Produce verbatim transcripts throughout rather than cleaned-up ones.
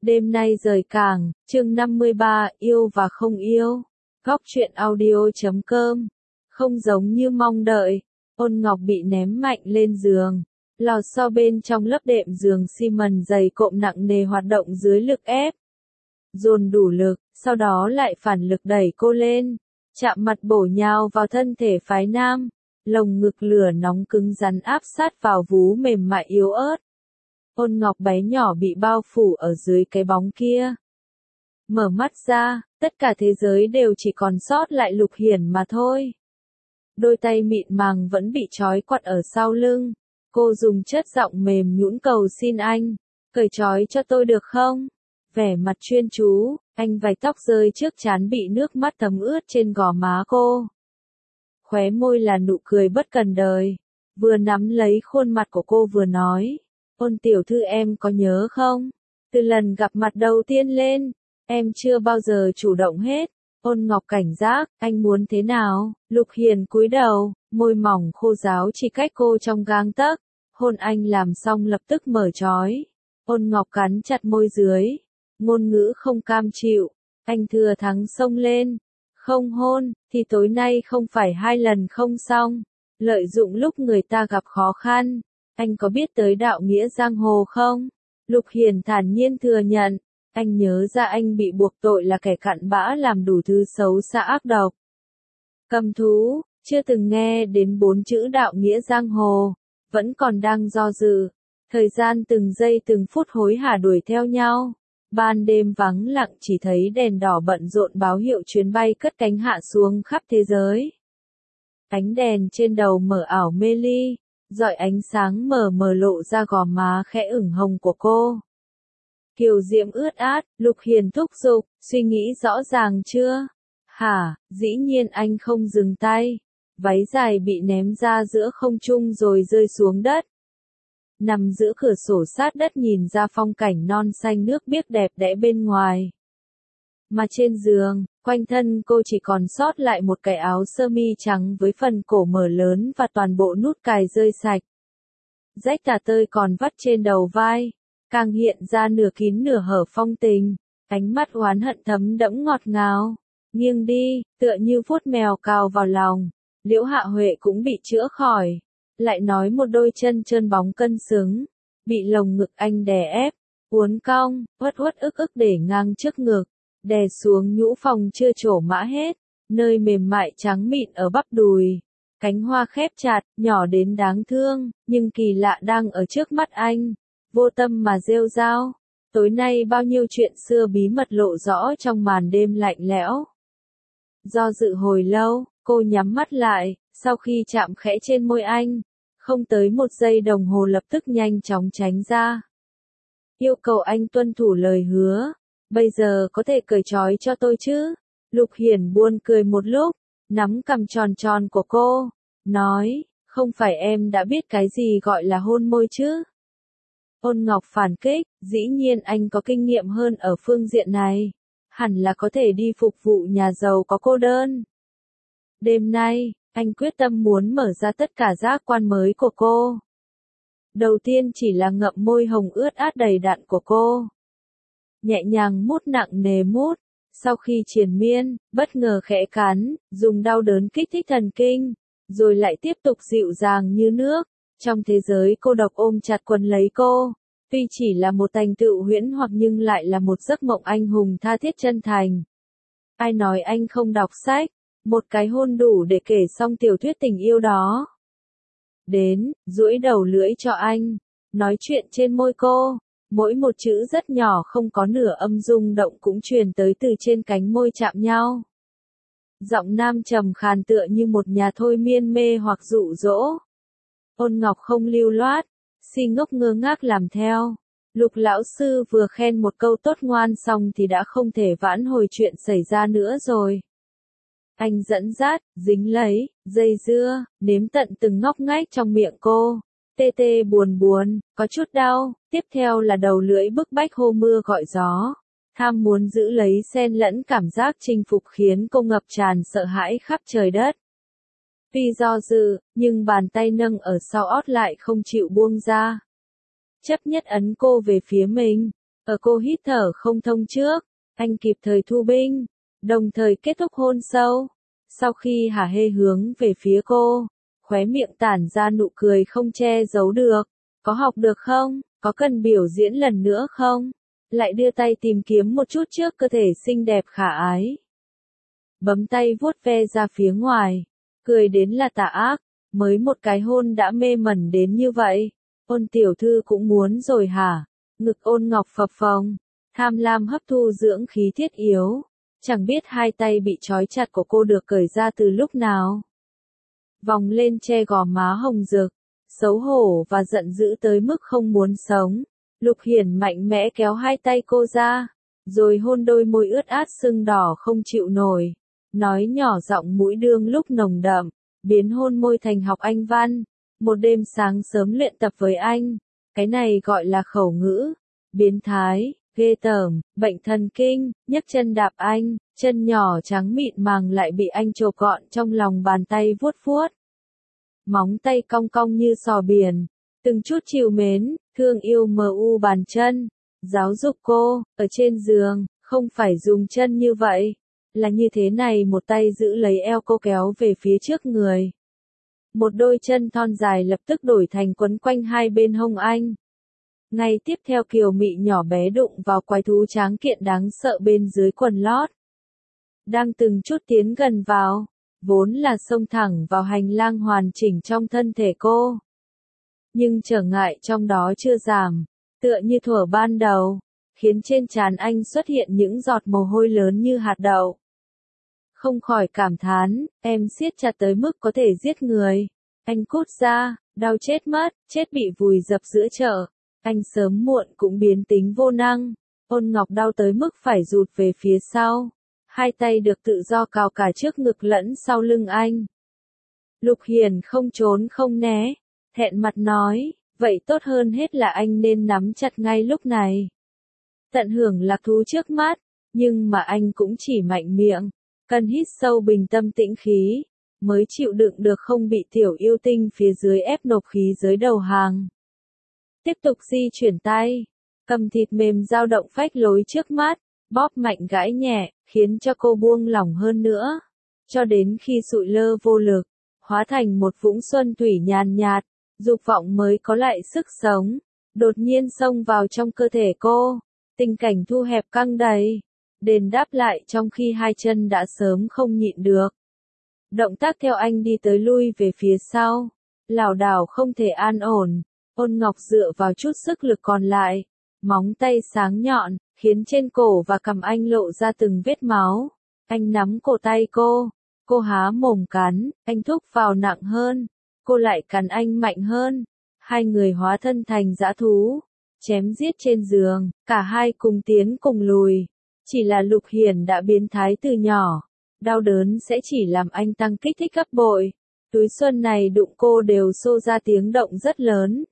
Đêm nay rời cảng, chương năm mươi ba, yêu và không yêu. Góc truyện audio chấm com. Không giống như mong đợi, Ôn Ngọc bị ném mạnh lên giường. Lò xo bên trong lớp đệm giường xi mần dày cộm nặng nề hoạt động dưới lực ép. Dồn đủ lực, sau đó lại phản lực đẩy cô lên. Chạm mặt bổ nhào vào thân thể phái nam. Lồng ngực lửa nóng cứng rắn áp sát vào vú mềm mại yếu ớt. Ôn Ngọc bé nhỏ bị bao phủ ở dưới cái bóng kia. Mở mắt ra, tất cả thế giới đều chỉ còn sót lại Lục Hiển mà thôi. Đôi tay mịn màng vẫn bị trói quặt ở sau lưng. Cô dùng chất giọng mềm nhũn cầu xin anh, cởi trói cho tôi được không? Vẻ mặt chuyên chú, anh vạch tóc rơi trước trán bị nước mắt thấm ướt trên gò má cô. Khóe môi là nụ cười bất cần đời, vừa nắm lấy khuôn mặt của cô vừa nói. Ôn tiểu thư em có nhớ không? Từ lần gặp mặt đầu tiên lên, em chưa bao giờ chủ động hết. Ôn Ngọc cảnh giác, anh muốn thế nào? Lục Hiền cúi đầu, môi mỏng khô ráo chỉ cách cô trong gang tấc. Hôn anh làm xong lập tức mở trói. Ôn Ngọc cắn chặt môi dưới, ngôn ngữ không cam chịu. Anh thừa thắng xông lên. Không hôn, thì tối nay không phải hai lần không xong. Lợi dụng lúc người ta gặp khó khăn. Anh có biết tới đạo nghĩa giang hồ không? Lục Hiền thản nhiên thừa nhận. Anh nhớ ra anh bị buộc tội là kẻ cặn bã làm đủ thứ xấu xa ác độc. Cầm thú, chưa từng nghe đến bốn chữ đạo nghĩa giang hồ, vẫn còn đang do dự. Thời gian từng giây từng phút hối hả đuổi theo nhau. Ban đêm vắng lặng chỉ thấy đèn đỏ bận rộn báo hiệu chuyến bay cất cánh hạ xuống khắp thế giới. Ánh đèn trên đầu mờ ảo mê ly, rọi ánh sáng mờ mờ lộ ra gò má khẽ ửng hồng của cô. Kiều diễm ướt át, Lục Hiền thúc giục, suy nghĩ rõ ràng chưa? Hả, dĩ nhiên anh không dừng tay. Váy dài bị ném ra giữa không trung rồi rơi xuống đất. Nằm giữa cửa sổ sát đất nhìn ra phong cảnh non xanh nước biếc đẹp đẽ bên ngoài. Mà trên giường, quanh thân cô chỉ còn sót lại một cái áo sơ mi trắng với phần cổ mở lớn và toàn bộ nút cài rơi sạch. Rách tả tơi còn vắt trên đầu vai, càng hiện ra nửa kín nửa hở phong tình, ánh mắt oán hận thấm đẫm ngọt ngào. Nghiêng đi, tựa như vuốt mèo cào vào lòng, Liễu Hạ Huệ cũng bị chữa khỏi. Lại nói một đôi chân trơn bóng cân xứng, bị lồng ngực anh đè ép, uốn cong, uất uất ức ức để ngang trước ngực, đè xuống nhũ phòng chưa trổ mã hết, nơi mềm mại trắng mịn ở bắp đùi. Cánh hoa khép chặt, nhỏ đến đáng thương, nhưng kỳ lạ đang ở trước mắt anh, vô tâm mà rêu rao. Tối nay bao nhiêu chuyện xưa bí mật lộ rõ trong màn đêm lạnh lẽo. Do dự hồi lâu, cô nhắm mắt lại, sau khi chạm khẽ trên môi anh, không tới một giây đồng hồ lập tức nhanh chóng tránh ra. Yêu cầu anh tuân thủ lời hứa, bây giờ có thể cởi trói cho tôi chứ? Lục Hiển buồn cười một lúc, nắm cằm tròn tròn của cô, nói, không phải em đã biết cái gì gọi là hôn môi chứ? Ôn Ngọc phản kích, dĩ nhiên anh có kinh nghiệm hơn ở phương diện này, hẳn là có thể đi phục vụ nhà giàu có cô đơn. Đêm nay, anh quyết tâm muốn mở ra tất cả giác quan mới của cô. Đầu tiên chỉ là ngậm môi hồng ướt át đầy đặn của cô. Nhẹ nhàng mút nặng nề mút, sau khi triền miên, bất ngờ khẽ cắn, dùng đau đớn kích thích thần kinh, rồi lại tiếp tục dịu dàng như nước. Trong thế giới cô độc ôm chặt quấn lấy cô, tuy chỉ là một thành tựu huyễn hoặc nhưng lại là một giấc mộng anh hùng tha thiết chân thành. Ai nói anh không đọc sách, một cái hôn đủ để kể xong tiểu thuyết tình yêu đó. Đến, duỗi đầu lưỡi cho anh, nói chuyện trên môi cô, mỗi một chữ rất nhỏ không có nửa âm rung động cũng truyền tới từ trên cánh môi chạm nhau. Giọng nam trầm khàn tựa như một nhà thôi miên mê hoặc dụ dỗ. Ôn Ngọc không lưu loát, si ngốc ngơ ngác làm theo. Lục lão sư vừa khen một câu tốt ngoan xong thì đã không thể vãn hồi chuyện xảy ra nữa rồi. Anh dẫn dắt, dính lấy, dây dưa, nếm tận từng ngóc ngách trong miệng cô. Tê tê buồn buồn, có chút đau, tiếp theo là đầu lưỡi bức bách hô mưa gọi gió. Tham muốn giữ lấy xen lẫn cảm giác chinh phục khiến cô ngập tràn sợ hãi khắp trời đất. Tuy do dự, nhưng bàn tay nâng ở sau ót lại không chịu buông ra. Chấp nhất ấn cô về phía mình, Ở cô hít thở không thông trước, anh kịp thời thu binh, đồng thời kết thúc hôn sâu. Sau khi hả hê hướng về phía cô, khóe miệng tản ra nụ cười không che giấu được. Có học được không? Có cần biểu diễn lần nữa không? Lại đưa tay tìm kiếm một chút trước cơ thể xinh đẹp khả ái. Bấm tay vuốt ve ra phía ngoài, cười đến là tà ác, mới một cái hôn đã mê mẩn đến như vậy. Ôn tiểu thư cũng muốn rồi hả? Ngực Ôn Ngọc phập phồng, tham lam hấp thu dưỡng khí thiết yếu. Chẳng biết hai tay bị trói chặt của cô được cởi ra từ lúc nào. Vòng lên che gò má hồng rực, xấu hổ và giận dữ tới mức không muốn sống. Lục Hiển mạnh mẽ kéo hai tay cô ra, rồi hôn đôi môi ướt át sưng đỏ không chịu nổi. Nói nhỏ giọng mũi đương lúc nồng đậm, biến hôn môi thành học Anh văn. Một đêm sáng sớm luyện tập với anh, cái này gọi là khẩu ngữ. Biến thái, ghê tởm, bệnh thần kinh, nhấc chân đạp anh, chân nhỏ trắng mịn màng lại bị anh chộp gọn trong lòng bàn tay vuốt vuốt. Móng tay cong cong như sò biển, từng chút trìu mến, thương yêu mờ u bàn chân. Giáo dục cô, ở trên giường, không phải dùng chân như vậy, là như thế này, một tay giữ lấy eo cô kéo về phía trước người. Một đôi chân thon dài lập tức đổi thành quấn quanh hai bên hông anh. Ngay tiếp theo kiều mị nhỏ bé đụng vào quái thú tráng kiện đáng sợ bên dưới quần lót. Đang từng chút tiến gần vào, vốn là xông thẳng vào hành lang hoàn chỉnh trong thân thể cô. Nhưng trở ngại trong đó chưa giảm, tựa như thuở ban đầu, khiến trên trán anh xuất hiện những giọt mồ hôi lớn như hạt đậu. Không khỏi cảm thán, em siết chặt tới mức có thể giết người. Anh cút ra, đau chết mất, chết bị vùi dập giữa chợ. Anh sớm muộn cũng biến tính vô năng. Ôn Ngọc đau tới mức phải rụt về phía sau. Hai tay được tự do cào cả trước ngực lẫn sau lưng anh. Lục Hiền không trốn không né, thẹn mặt nói, vậy tốt hơn hết là anh nên nắm chặt ngay lúc này. Tận hưởng lạc thú trước mắt, nhưng mà anh cũng chỉ mạnh miệng, cần hít sâu bình tâm tĩnh khí, mới chịu đựng được không bị tiểu yêu tinh phía dưới ép nộp khí dưới đầu hàng. Tiếp tục di chuyển tay, cầm thịt mềm dao động phách lối trước mắt, bóp mạnh gãi nhẹ, khiến cho cô buông lỏng hơn nữa, cho đến khi sụi lơ vô lực, hóa thành một vũng xuân thủy nhàn nhạt, dục vọng mới có lại sức sống, đột nhiên xông vào trong cơ thể cô, tình cảnh thu hẹp căng đầy, đền đáp lại trong khi hai chân đã sớm không nhịn được. Động tác theo anh đi tới lui về phía sau, lảo đảo không thể an ổn. Ôn Ngọc dựa vào chút sức lực còn lại, móng tay sáng nhọn, khiến trên cổ và cằm anh lộ ra từng vết máu. Anh nắm cổ tay cô, cô há mồm cắn, anh thúc vào nặng hơn, cô lại cắn anh mạnh hơn. Hai người hóa thân thành dã thú, chém giết trên giường, cả hai cùng tiến cùng lùi. Chỉ là Lục Hiền đã biến thái từ nhỏ, đau đớn sẽ chỉ làm anh tăng kích thích gấp bội. Túi xuân này đụng cô đều xô ra tiếng động rất lớn.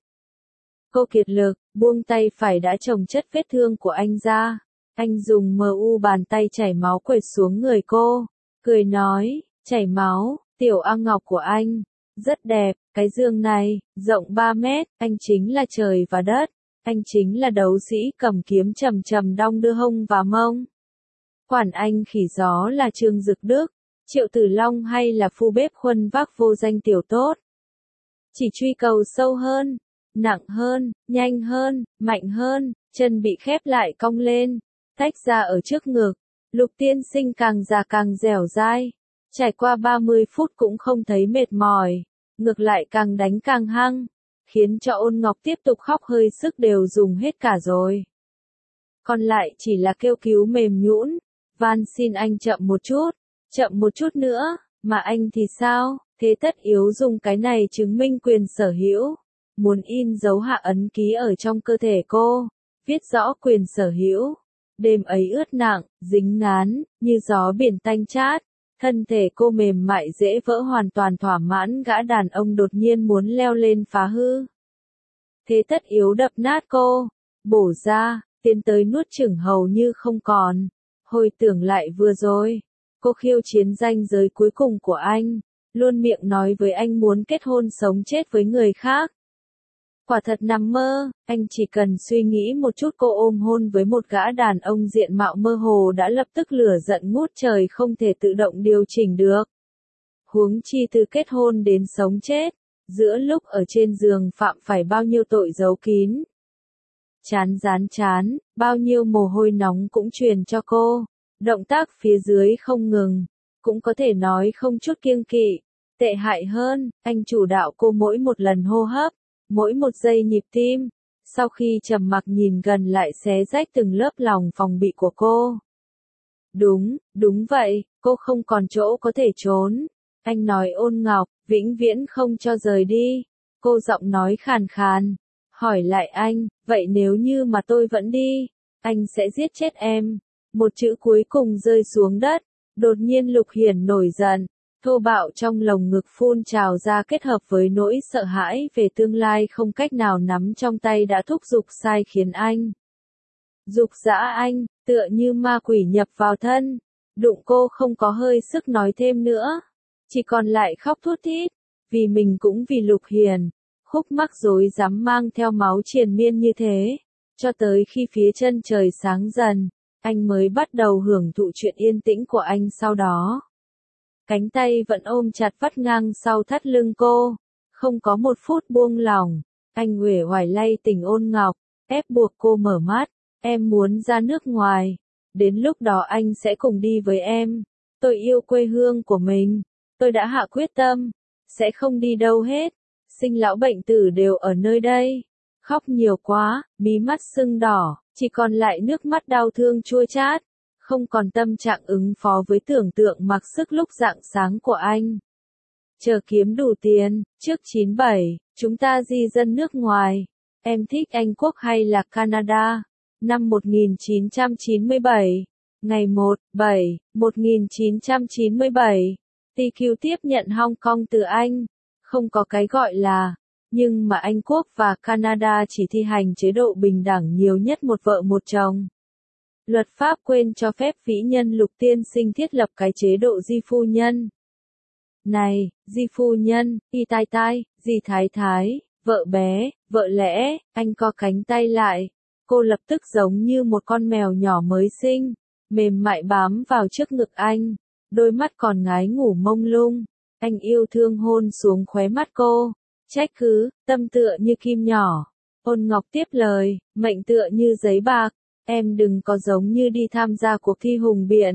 Cô kiệt lực, buông tay phải đã chồng chất vết thương của anh ra. Anh dùng mờ u bàn tay chảy máu quệt xuống người cô, cười nói, chảy máu, tiểu A Ngọc của anh, rất đẹp, cái giường này, rộng ba mét, anh chính là trời và đất, anh chính là đấu sĩ cầm kiếm trầm trầm đong đưa hông và mông. Quản anh khỉ gió là Trương Dực Đức, Triệu Tử Long hay là phu bếp khuân vác vô danh tiểu tốt. Chỉ truy cầu sâu hơn, nặng hơn, nhanh hơn, mạnh hơn, chân bị khép lại cong lên, tách ra ở trước ngực. Lục tiên sinh càng già càng dẻo dai, trải qua ba mươi phút cũng không thấy mệt mỏi, ngược lại càng đánh càng hăng, khiến cho Ôn Ngọc tiếp tục khóc hơi sức đều dùng hết cả rồi. Còn lại chỉ là kêu cứu mềm nhũn, van xin anh chậm một chút, chậm một chút nữa, mà anh thì sao, thế tất yếu dùng cái này chứng minh quyền sở hữu. Muốn in dấu hạ ấn ký ở trong cơ thể cô, viết rõ quyền sở hữu. Đêm ấy ướt nặng, dính ngán, như gió biển tanh chát, thân thể cô mềm mại dễ vỡ hoàn toàn thỏa mãn gã đàn ông đột nhiên muốn leo lên phá hư. Thế tất yếu đập nát cô, bổ ra, tiến tới nuốt chửng hầu như không còn. Hồi tưởng lại vừa rồi, cô khiêu chiến ranh giới cuối cùng của anh, luôn miệng nói với anh muốn kết hôn sống chết với người khác. Quả thật nằm mơ, anh chỉ cần suy nghĩ một chút cô ôm hôn với một gã đàn ông diện mạo mơ hồ đã lập tức lửa giận ngút trời không thể tự động điều chỉnh được. Huống chi từ kết hôn đến sống chết, giữa lúc ở trên giường phạm phải bao nhiêu tội giấu kín. Chán rán chán, bao nhiêu mồ hôi nóng cũng truyền cho cô, động tác phía dưới không ngừng, cũng có thể nói không chút kiêng kỵ. Tệ hại hơn, anh chủ đạo cô mỗi một lần hô hấp, mỗi một giây nhịp tim, sau khi trầm mặc nhìn gần lại xé rách từng lớp lòng phòng bị của cô. Đúng, đúng vậy, cô không còn chỗ có thể trốn. Anh nói Ôn Ngọc, vĩnh viễn không cho rời đi. Cô giọng nói khàn khàn, hỏi lại anh, vậy nếu như mà tôi vẫn đi, anh sẽ giết chết em. Một chữ cuối cùng rơi xuống đất, đột nhiên Lục Hiển nổi giận. Thô bạo trong lồng ngực phun trào ra kết hợp với nỗi sợ hãi về tương lai không cách nào nắm trong tay đã thúc giục sai khiến anh. Dục dã anh, tựa như ma quỷ nhập vào thân. Đụng cô không có hơi sức nói thêm nữa. Chỉ còn lại khóc thút thít. Vì mình cũng vì Lục Hiển. Khúc mắc rối dám mang theo máu triền miên như thế. Cho tới khi phía chân trời sáng dần, anh mới bắt đầu hưởng thụ chuyện yên tĩnh của anh sau đó. Cánh tay vẫn ôm chặt vắt ngang sau thắt lưng cô, không có một phút buông lỏng. Anh uể oải lay tỉnh Ôn Ngọc, ép buộc cô mở mắt. Em muốn ra nước ngoài, đến lúc đó anh sẽ cùng đi với em. Tôi yêu quê hương của mình, tôi đã hạ quyết tâm, sẽ không đi đâu hết. Sinh lão bệnh tử đều ở nơi đây. Khóc nhiều quá, mí mắt sưng đỏ, chỉ còn lại nước mắt đau thương chua chát. Không còn tâm trạng ứng phó với tưởng tượng mặc sức lúc rạng sáng của anh. Chờ kiếm đủ tiền, trước chín bảy, chúng ta di dân nước ngoài. Em thích Anh Quốc hay là Canada? Năm một nghìn chín trăm chín mươi bảy, ngày một, bảy, một nghìn chín trăm chín mươi bảy, tê quy tiếp nhận Hong Kong từ Anh. Không có cái gọi là, nhưng mà Anh Quốc và Canada chỉ thi hành chế độ bình đẳng nhiều nhất một vợ một chồng. Luật pháp quên cho phép vĩ nhân Lục tiên sinh thiết lập cái chế độ di phu nhân. Này, di phu nhân, y tai tai, di thái thái, vợ bé, vợ lẽ, anh co cánh tay lại. Cô lập tức giống như một con mèo nhỏ mới sinh, mềm mại bám vào trước ngực anh, đôi mắt còn ngái ngủ mông lung. Anh yêu thương hôn xuống khóe mắt cô, trách cứ, tâm tựa như kim nhỏ. Ôn Ngọc tiếp lời, mệnh tựa như giấy bạc, em đừng có giống như đi tham gia cuộc thi hùng biện.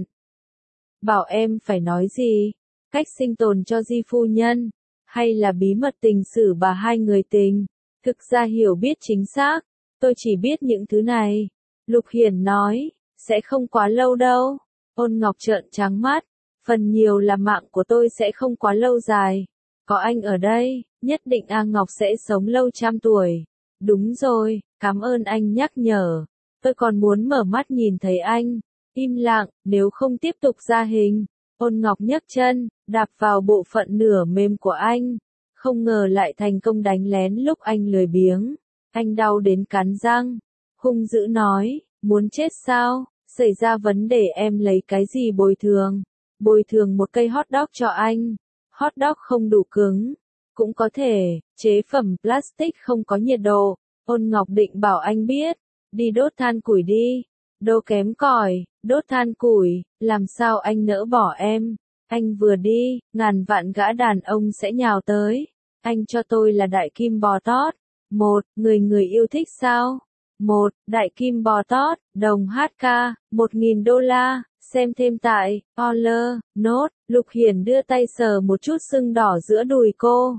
Bảo em phải nói gì? Cách sinh tồn cho di phu nhân, hay là bí mật tình sử bà hai người tình? Thực ra hiểu biết chính xác, tôi chỉ biết những thứ này. Lục Hiển nói, sẽ không quá lâu đâu. Ôn Ngọc trợn trắng mắt, phần nhiều là mạng của tôi sẽ không quá lâu dài. Có anh ở đây, nhất định A Ngọc sẽ sống lâu trăm tuổi. Đúng rồi, cảm ơn anh nhắc nhở. Tôi còn muốn mở mắt nhìn thấy anh. Im lặng, nếu không tiếp tục ra hình. Ôn Ngọc nhấc chân, đạp vào bộ phận nửa mềm của anh. Không ngờ lại thành công đánh lén lúc anh lười biếng. Anh đau đến cắn răng. Hung dữ nói, muốn chết sao? Xảy ra vấn đề em lấy cái gì bồi thường? Bồi thường một cây hot dog cho anh. Hot dog không đủ cứng. Cũng có thể, chế phẩm plastic không có nhiệt độ. Ôn Ngọc định bảo anh biết. Đi đốt than củi đi. Đâu kém cỏi, đốt than củi, làm sao anh nỡ bỏ em. Anh vừa đi, ngàn vạn gã đàn ông sẽ nhào tới. Anh cho tôi là đại kim bò tót. Một, người người yêu thích sao? Một, đại kim bò tót, đồng hát ca, một nghìn đô la, xem thêm tại, Orler, Nốt. Lục Hiển đưa tay sờ một chút sưng đỏ giữa đùi cô.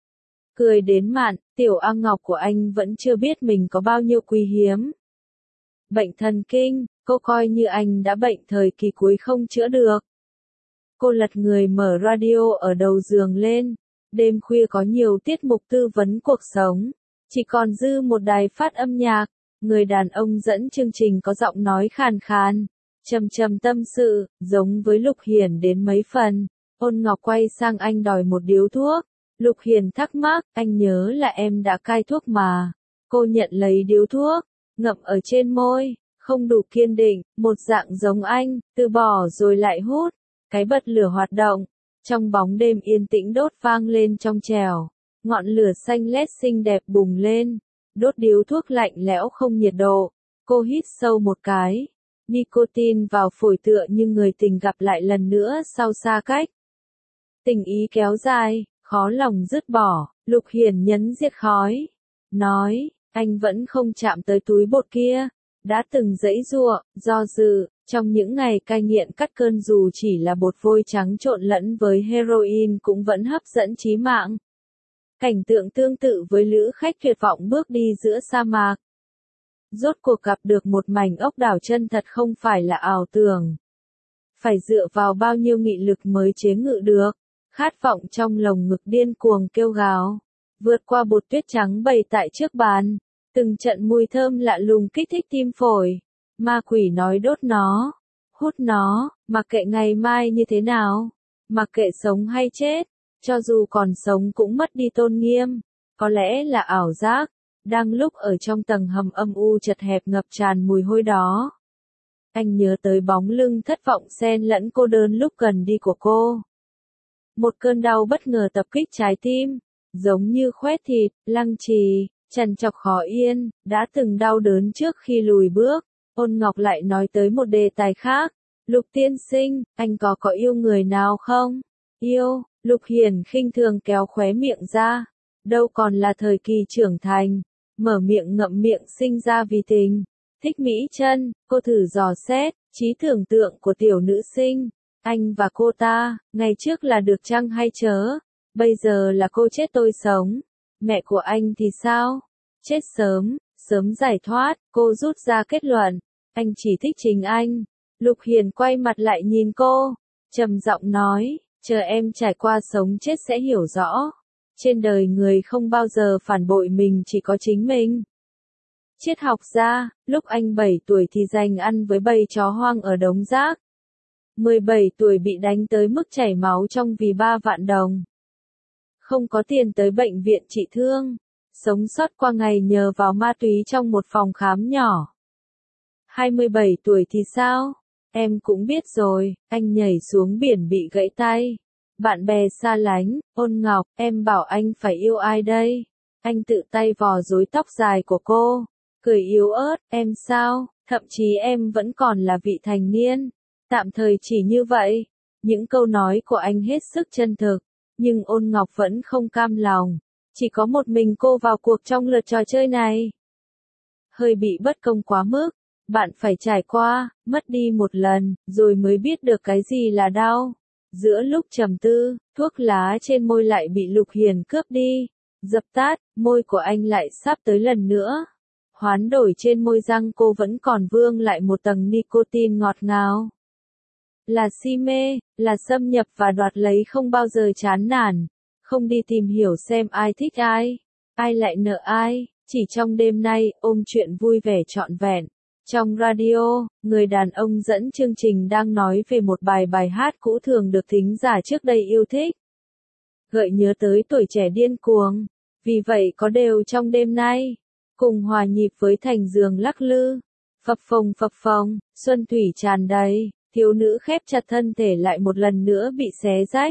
Cười đến mạn, tiểu A Ngọc của anh vẫn chưa biết mình có bao nhiêu quý hiếm. Bệnh thần kinh, cô coi như anh đã bệnh thời kỳ cuối không chữa được. Cô lật người mở radio ở đầu giường lên. Đêm khuya có nhiều tiết mục tư vấn cuộc sống. Chỉ còn dư một đài phát âm nhạc. Người đàn ông dẫn chương trình có giọng nói khàn khàn. Trầm trầm tâm sự, giống với Lục Hiển đến mấy phần. Ôn Ngọc quay sang anh đòi một điếu thuốc. Lục Hiển thắc mắc, anh nhớ là em đã cai thuốc mà. Cô nhận lấy điếu thuốc, ngậm ở trên môi, không đủ kiên định, một dạng giống anh, từ bỏ rồi lại hút. Cái bật lửa hoạt động, trong bóng đêm yên tĩnh đốt vang lên trong trẻo. Ngọn lửa xanh lét xinh đẹp bùng lên, đốt điếu thuốc lạnh lẽo không nhiệt độ, cô hít sâu một cái. Nicotine vào phổi tựa như người tình gặp lại lần nữa sau xa cách. Tình ý kéo dài, khó lòng dứt bỏ, Lục Hiền nhấn diệt khói. Nói, anh vẫn không chạm tới túi bột kia. Đã từng giãy giụa, do dự, trong những ngày cai nghiện cắt cơn dù chỉ là bột vôi trắng trộn lẫn với heroin cũng vẫn hấp dẫn chí mạng. Cảnh tượng tương tự với lữ khách tuyệt vọng bước đi giữa sa mạc. Rốt cuộc gặp được một mảnh ốc đảo chân thật không phải là ảo tưởng. Phải dựa vào bao nhiêu nghị lực mới chế ngự được. Khát vọng trong lồng ngực điên cuồng kêu gào. Vượt qua bột tuyết trắng bày tại trước bàn. Từng trận mùi thơm lạ lùng kích thích tim phổi. Ma quỷ nói đốt nó. Hút nó, mặc kệ ngày mai như thế nào. Mặc kệ sống hay chết. Cho dù còn sống cũng mất đi tôn nghiêm. Có lẽ là ảo giác. Đang lúc ở trong tầng hầm âm u chật hẹp ngập tràn mùi hôi đó. Anh nhớ tới bóng lưng thất vọng xen lẫn cô đơn lúc gần đi của cô. Một cơn đau bất ngờ tập kích trái tim. Giống như khoét thịt, lăng trì, trằn trọc khó yên, đã từng đau đớn trước khi lùi bước. Ôn Ngọc lại nói tới một đề tài khác. Lục tiên sinh, anh có có yêu người nào không? Yêu, Lục Hiền khinh thường kéo khóe miệng ra. Đâu còn là thời kỳ trưởng thành. Mở miệng ngậm miệng sinh ra vì tình. Thích mỹ chân, cô thử dò xét, trí tưởng tượng của tiểu nữ sinh. Anh và cô ta, ngày trước là được chăng hay chớ? Bây giờ là cô chết tôi sống. Mẹ của anh thì sao? Chết sớm, sớm giải thoát, cô rút ra kết luận. Anh chỉ thích chính anh. Lục Hiền quay mặt lại nhìn cô. Trầm giọng nói, chờ em trải qua sống chết sẽ hiểu rõ. Trên đời người không bao giờ phản bội mình chỉ có chính mình. Triết học gia, lúc anh bảy tuổi thì dành ăn với bầy chó hoang ở đống rác. mười bảy tuổi bị đánh tới mức chảy máu trong vì ba vạn đồng. Không có tiền tới bệnh viện trị thương. Sống sót qua ngày nhờ vào ma túy trong một phòng khám nhỏ. hai mươi bảy tuổi thì sao? Em cũng biết rồi, anh nhảy xuống biển bị gãy tay. Bạn bè xa lánh, Ôn Ngọc, em bảo anh phải yêu ai đây? Anh tự tay vò rối tóc dài của cô. Cười yếu ớt, em sao? Thậm chí em vẫn còn là vị thành niên. Tạm thời chỉ như vậy. Những câu nói của anh hết sức chân thực. Nhưng Ôn Ngọc vẫn không cam lòng. Chỉ có một mình cô vào cuộc trong lượt trò chơi này. Hơi bị bất công quá mức. Bạn phải trải qua, mất đi một lần, rồi mới biết được cái gì là đau. Giữa lúc trầm tư, thuốc lá trên môi lại bị Lục Hiền cướp đi. Dập tắt, môi của anh lại sắp tới lần nữa. Hoán đổi trên môi răng cô vẫn còn vương lại một tầng nicotine ngọt ngào. Là si mê, là xâm nhập và đoạt lấy không bao giờ chán nản. Không đi tìm hiểu xem ai thích ai, ai lại nợ ai. Chỉ trong đêm nay, ôm chuyện vui vẻ trọn vẹn. Trong radio, người đàn ông dẫn chương trình đang nói về một bài bài hát cũ thường được thính giả trước đây yêu thích. Gợi nhớ tới tuổi trẻ điên cuồng. Vì vậy có đều trong đêm nay. Cùng hòa nhịp với thành giường lắc lư. Phập phồng phập phồng, xuân thủy tràn đầy. Thiếu nữ khép chặt thân thể lại một lần nữa bị xé rách.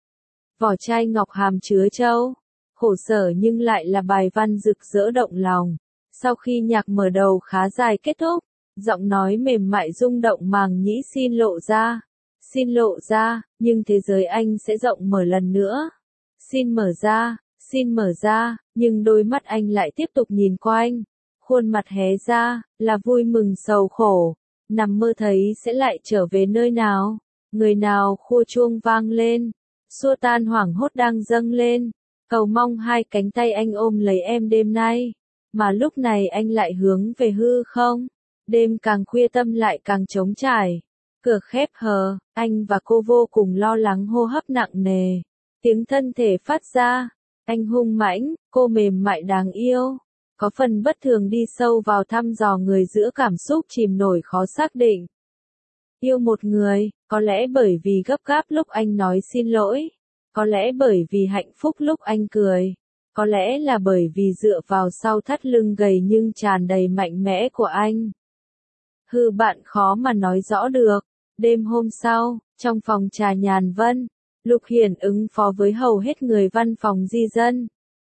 Vỏ chai ngọc hàm chứa châu. Khổ sở nhưng lại là bài văn rực rỡ động lòng. Sau khi nhạc mở đầu khá dài kết thúc, giọng nói mềm mại rung động màng nhĩ xin lộ ra. Xin lộ ra, nhưng thế giới anh sẽ rộng mở lần nữa. Xin mở ra, xin mở ra, nhưng đôi mắt anh lại tiếp tục nhìn quanh. Khuôn mặt hé ra, là vui mừng sầu khổ. Nằm mơ thấy sẽ lại trở về nơi nào. Người nào khua chuông vang lên. Xua tan hoảng hốt đang dâng lên. Cầu mong hai cánh tay anh ôm lấy em đêm nay. Mà lúc này anh lại hướng về hư không. Đêm càng khuya tâm lại càng trống trải. Cửa khép hờ, anh và cô vô cùng lo lắng hô hấp nặng nề. Tiếng thân thể phát ra. Anh hung mãnh, cô mềm mại đáng yêu. Có phần bất thường đi sâu vào thăm dò người giữa cảm xúc chìm nổi khó xác định. Yêu một người, có lẽ bởi vì gấp gáp lúc anh nói xin lỗi. Có lẽ bởi vì hạnh phúc lúc anh cười. Có lẽ là bởi vì dựa vào sau thắt lưng gầy nhưng tràn đầy mạnh mẽ của anh. Hừ, bạn khó mà nói rõ được. Đêm hôm sau, trong phòng trà Nhàn Vân, Lục Hiền ứng phó với hầu hết người văn phòng di dân.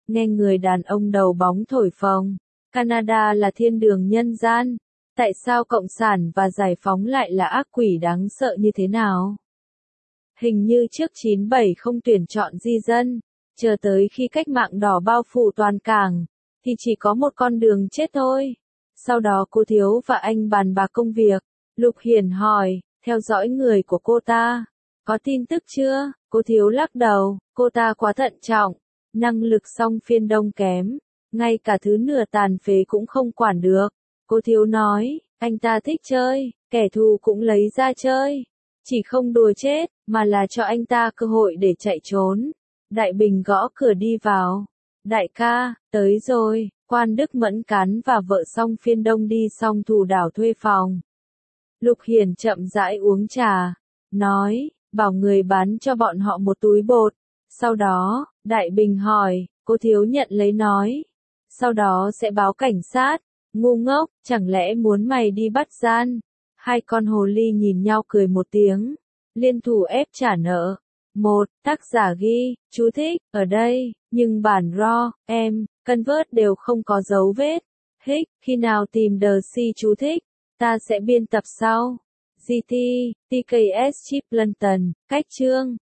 nghe người đàn ông đầu bóng thổi phồng. Canada là thiên đường nhân gian. Tại sao Cộng sản và Giải phóng lại là ác quỷ đáng sợ như thế nào? Hình như trước chín bảy không tuyển chọn di dân, chờ tới khi cách mạng đỏ bao phủ toàn cảng, thì chỉ có một con đường chết thôi. Sau đó cô Thiếu và anh bàn bạc công việc. Lục Hiển hỏi, theo dõi người của cô ta. Có tin tức chưa? Cô Thiếu lắc đầu, cô ta quá thận trọng. Năng lực song phiên đông kém. Ngay cả thứ nửa tàn phế cũng không quản được. Cô Thiếu nói, anh ta thích chơi, kẻ thù cũng lấy ra chơi. Chỉ không đùa chết, mà là cho anh ta cơ hội để chạy trốn. Đại Bình gõ cửa đi vào. Đại ca, tới rồi. Quan Đức Mẫn Cán và vợ song phiên đông đi xong Thủ Đảo thuê phòng. Lục Hiển chậm rãi uống trà. Nói, bảo người bán cho bọn họ một túi bột. Sau đó, Đại Bình hỏi, cô Thiếu nhận lấy nói. Sau đó sẽ báo cảnh sát. Ngu ngốc, chẳng lẽ muốn mày đi bắt gian? Hai con hồ ly nhìn nhau cười một tiếng. Liên thủ ép trả nợ. Một, tác giả ghi, chú thích, ở đây, nhưng bản raw, em, convert đều không có dấu vết. Hích, khi nào tìm đờ si chú thích, ta sẽ biên tập sau. giê tê, tê ca ét Chip London, cách chương.